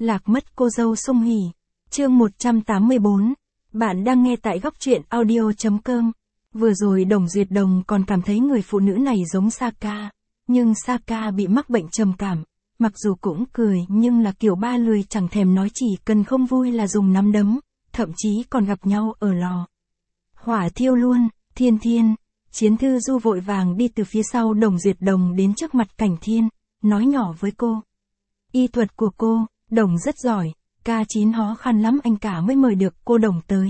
Lạc mất cô dâu Sung Hỉ. Chương 184. Bạn đang nghe tại góc truyện audio.com. Vừa rồi Đồng Duyệt Đồng còn cảm thấy người phụ nữ này giống Saka. Nhưng Saka bị mắc bệnh trầm cảm. Mặc dù cũng cười nhưng là kiểu ba lười chẳng thèm nói, chỉ cần không vui là dùng nắm đấm. Thậm chí còn gặp nhau ở lò hỏa thiêu luôn. Thiên Thiên. Chiến Thư Du vội vàng đi từ phía sau Đồng Duyệt Đồng đến trước mặt Cảnh Thiên, nói nhỏ với cô. Y thuật của cô, Đồng rất giỏi, K9 khó khăn lắm anh cả mới mời được cô Đồng tới.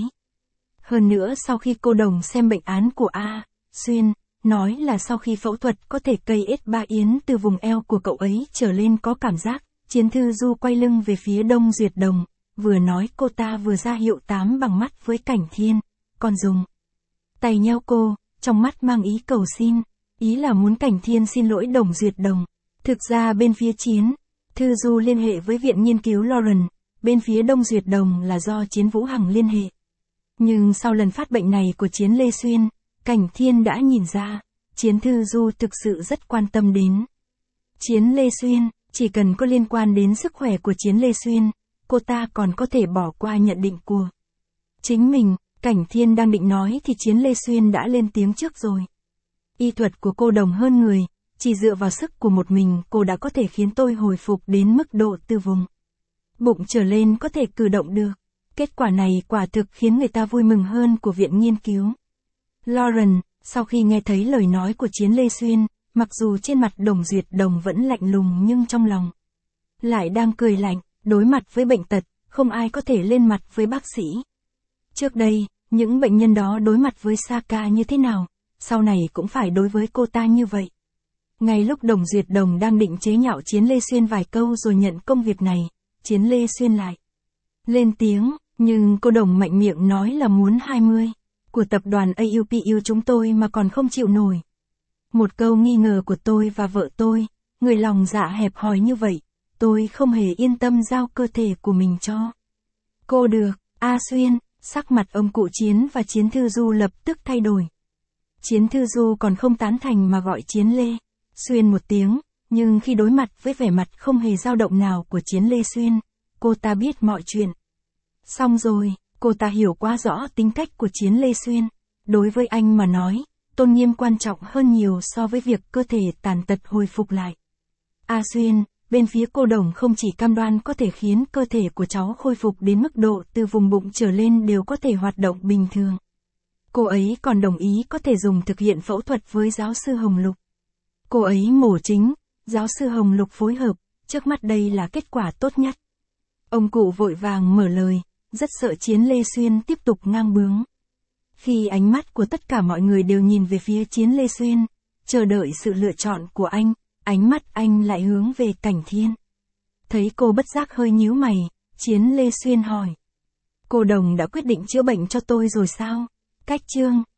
Hơn nữa sau khi cô Đồng xem bệnh án của A. Xuyên, nói là sau khi phẫu thuật có thể cây S3 yến từ vùng eo của cậu ấy trở lên có cảm giác. Chiến Thư Du quay lưng về phía Đông Duyệt Đồng, vừa nói cô ta vừa ra hiệu 8 bằng mắt với Cảnh Thiên, còn dùng tay nheo cô, trong mắt mang ý cầu xin, ý là muốn Cảnh Thiên xin lỗi Đồng Duyệt Đồng. Thực ra bên phía Chiến Thư Du liên hệ với Viện Nghiên cứu Lauren, bên phía Đông Duyệt Đồng là do Chiến Vũ Hằng liên hệ. Nhưng sau lần phát bệnh này của Chiến Lê Xuyên, Cảnh Thiên đã nhìn ra, Chiến Thư Du thực sự rất quan tâm đến Chiến Lê Xuyên, chỉ cần có liên quan đến sức khỏe của Chiến Lê Xuyên, cô ta còn có thể bỏ qua nhận định của chính mình. Cảnh Thiên đang định nói thì Chiến Lê Xuyên đã lên tiếng trước rồi. Y thuật của cô Đồng hơn người, chỉ dựa vào sức của một mình cô đã có thể khiến tôi hồi phục đến mức độ từ vùng bụng trở lên có thể cử động được. Kết quả này quả thực khiến người ta vui mừng hơn của Viện Nghiên cứu Lauren. Sau khi nghe thấy lời nói của Chiến Lê Xuyên, mặc dù trên mặt Đồng Duyệt Đồng vẫn lạnh lùng nhưng trong lòng lại đang cười lạnh. Đối mặt với bệnh tật, không ai có thể lên mặt với bác sĩ. Trước đây, những bệnh nhân đó đối mặt với Saka như thế nào, sau này cũng phải đối với cô ta như vậy. Ngay lúc Đồng Duyệt Đồng đang định chế nhạo Chiến Lê Xuyên vài câu rồi nhận công việc này, Chiến Lê Xuyên lại lên tiếng, nhưng cô Đồng mạnh miệng nói là muốn 20 của tập đoàn AUPU chúng tôi mà còn không chịu nổi. Một câu nghi ngờ của tôi và vợ tôi, người lòng dạ hẹp hòi như vậy, tôi không hề yên tâm giao cơ thể của mình cho cô được. A Xuyên. Sắc mặt ông cụ Chiến và Chiến Thư Du lập tức thay đổi. Chiến Thư Du còn không tán thành mà gọi Chiến Lê Xuyên một tiếng, nhưng khi đối mặt với vẻ mặt không hề dao động nào của Chiến Lê Xuyên, cô ta biết mọi chuyện. Xong rồi, cô ta hiểu quá rõ tính cách của Chiến Lê Xuyên. Đối với anh mà nói, tôn nghiêm quan trọng hơn nhiều so với việc cơ thể tàn tật hồi phục lại. A Xuyên. Bên phía cô Đồng không chỉ cam đoan có thể khiến cơ thể của cháu khôi phục đến mức độ từ vùng bụng trở lên đều có thể hoạt động bình thường. Cô ấy còn đồng ý có thể dùng thực hiện phẫu thuật với giáo sư Hồng Lục. Cô ấy mổ chính, giáo sư Hồng Lục phối hợp, trước mắt đây là kết quả tốt nhất. Ông cụ vội vàng mở lời, rất sợ Chiến Lê Xuyên tiếp tục ngang bướng. Khi ánh mắt của tất cả mọi người đều nhìn về phía Chiến Lê Xuyên, chờ đợi sự lựa chọn của anh. Ánh mắt anh lại hướng về Cảnh Thiên. Thấy cô bất giác hơi nhíu mày, Chiến Lê Xuyên hỏi. Cô Đồng đã quyết định chữa bệnh cho tôi rồi sao? Cách chương